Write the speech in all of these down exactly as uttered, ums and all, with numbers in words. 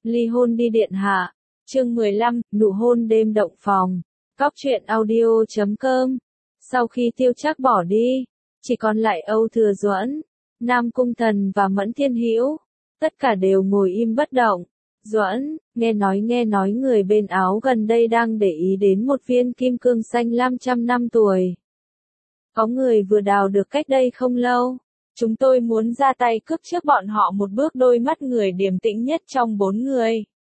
Ly hôn đi điện hạ. Chương mười lăm, nụ hôn đêm động phòng. Cóc truyện audio chấm com. Sau khi Tiêu Trác bỏ đi, chỉ còn lại Âu Thừa Duẫn, Nam Cung Thần và Mẫn Thiên Hữu, tất cả đều ngồi im bất động. Duẫn, nghe nói nghe nói người bên Áo gần đây đang để ý đến một viên kim cương xanh lam trăm năm tuổi. Có người vừa đào được cách đây không lâu. Chúng tôi muốn ra tay cướp trước bọn họ một bước. Đôi mắt người điềm tĩnh nhất trong bốn người.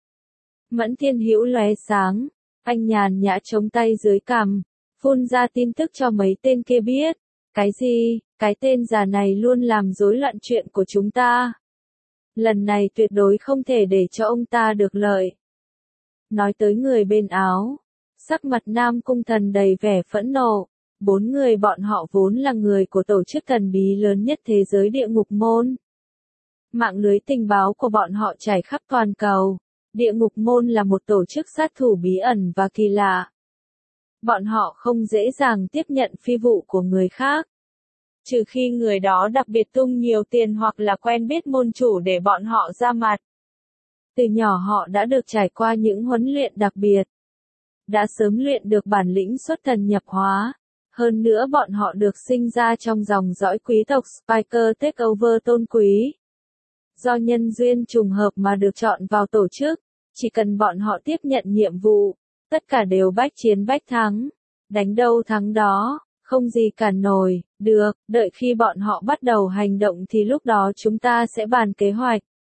Mẫn Thiên Hữu lóe sáng, anh nhàn nhã chống tay dưới cằm, phun ra tin tức cho mấy tên kia biết. Cái gì? Cái tên già này luôn làm rối loạn chuyện của chúng ta. Lần này tuyệt đối không thể để cho ông ta được lợi. Nói tới người bên Áo, sắc mặt Nam Cung Thần đầy vẻ phẫn nộ. Bốn người bọn họ vốn là người của tổ chức thần bí lớn nhất thế giới Địa Ngục Môn. Mạng lưới tình báo của bọn họ trải khắp toàn cầu. Địa Ngục Môn là một tổ chức sát thủ bí ẩn và kỳ lạ. Bọn họ không dễ dàng tiếp nhận phi vụ của người khác. Trừ khi người đó đặc biệt tung nhiều tiền hoặc là quen biết môn chủ để bọn họ ra mặt. Từ nhỏ họ đã được trải qua những huấn luyện đặc biệt. Đã sớm luyện được bản lĩnh xuất thần nhập hóa. Hơn nữa bọn họ được sinh ra trong dòng dõi quý tộc Spiker Takeover tôn quý. Do nhân duyên trùng hợp mà được chọn vào tổ chức, chỉ cần bọn họ tiếp nhận nhiệm vụ, tất cả đều bách chiến bách thắng. Đánh đâu thắng đó, không gì cản nổi. Được, đợi khi bọn họ bắt đầu hành động thì lúc đó chúng ta sẽ bàn kế hoạch.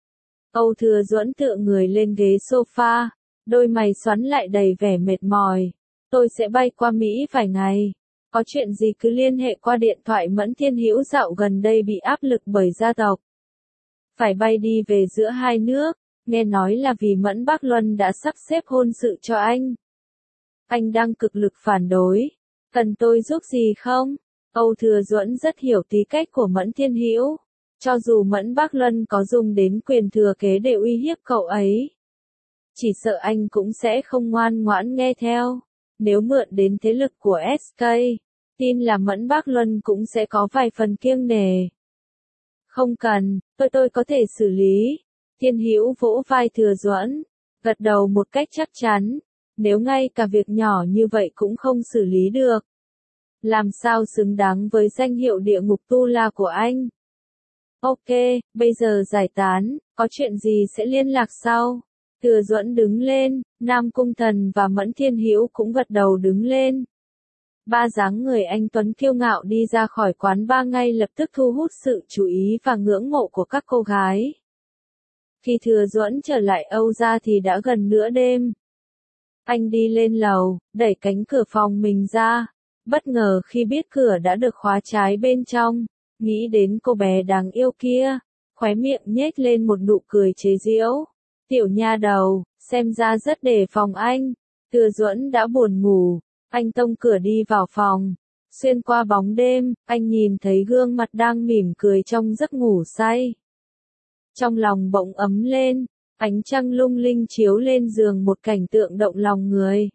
Âu Thừa Duẫn tựa người lên ghế sofa, đôi mày xoắn lại đầy vẻ mệt mỏi. Tôi sẽ bay qua Mỹ vài ngày. Có chuyện gì cứ liên hệ qua điện thoại. Mẫn Thiên Hữu dạo gần đây bị áp lực bởi gia tộc. Phải bay đi về giữa hai nước, nghe nói là vì Mẫn Bác Luân đã sắp xếp hôn sự cho anh. Anh đang cực lực phản đối. Cần tôi giúp gì không? Âu Thừa Duẫn rất hiểu tí cách của Mẫn Thiên Hữu. Cho dù Mẫn Bác Luân có dùng đến quyền thừa kế để uy hiếp cậu ấy, chỉ sợ anh cũng sẽ không ngoan ngoãn nghe theo. Nếu mượn đến thế lực của ét ca, tin là Mẫn Bác Luân cũng sẽ có vài phần kiêng nể. Không cần, tôi tôi có thể xử lý. Thiên Hữu vỗ vai Thừa Duẫn, gật đầu một cách chắc chắn. Nếu ngay cả việc nhỏ như vậy cũng không xử lý được, làm sao xứng đáng với danh hiệu địa ngục tu la của anh? Ok, bây giờ giải tán, có chuyện gì sẽ liên lạc sau. Thừa Duẫn đứng lên, Nam Cung Thần và Mẫn Thiên Hữu cũng gật đầu đứng lên. Ba dáng người anh tuấn kiêu ngạo đi ra khỏi quán bar ngay lập tức thu hút sự chú ý và ngưỡng mộ của các cô gái. Khi Thừa Duẫn trở lại Âu gia thì đã gần nửa đêm. Anh đi lên lầu, đẩy cánh cửa phòng mình ra. Bất ngờ khi biết cửa đã được khóa trái bên trong. Nghĩ đến cô bé đáng yêu kia, khóe miệng nhếch lên một nụ cười chế giễu. Tiểu nha đầu, xem ra rất đề phòng anh. Thừa Duẫn đã buồn ngủ, anh tông cửa đi vào phòng. Xuyên qua bóng đêm, anh nhìn thấy gương mặt đang mỉm cười trong giấc ngủ say. Trong lòng bỗng ấm lên, ánh trăng lung linh chiếu lên giường một cảnh tượng động lòng người.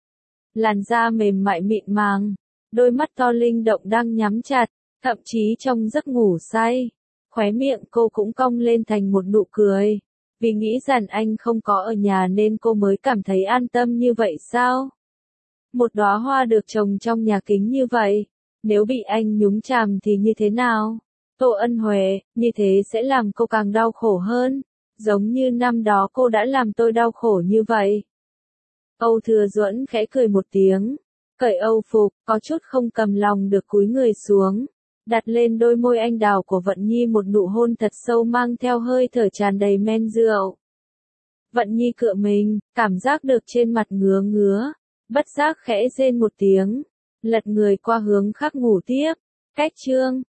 Làn da mềm mại mịn màng, đôi mắt to linh động đang nhắm chặt, thậm chí trong giấc ngủ say, khóe miệng cô cũng cong lên thành một nụ cười. Vì nghĩ rằng anh không có ở nhà nên cô mới cảm thấy an tâm như vậy sao? Một đóa hoa được trồng trong nhà kính như vậy, nếu bị anh nhúng chàm thì như thế nào? Tô Ân Huệ, như thế sẽ làm cô càng đau khổ hơn, giống như năm đó cô đã làm tôi đau khổ như vậy. Âu Thừa Duẫn khẽ cười một tiếng, cởi âu phục, có chút không cầm lòng được cúi người xuống, đặt lên đôi môi anh đào của Vận Nhi một nụ hôn thật sâu mang theo hơi thở tràn đầy men rượu. Vận Nhi cựa mình, cảm giác được trên mặt ngứa ngứa, bất giác khẽ rên một tiếng, lật người qua hướng khác ngủ tiếp. Cách chương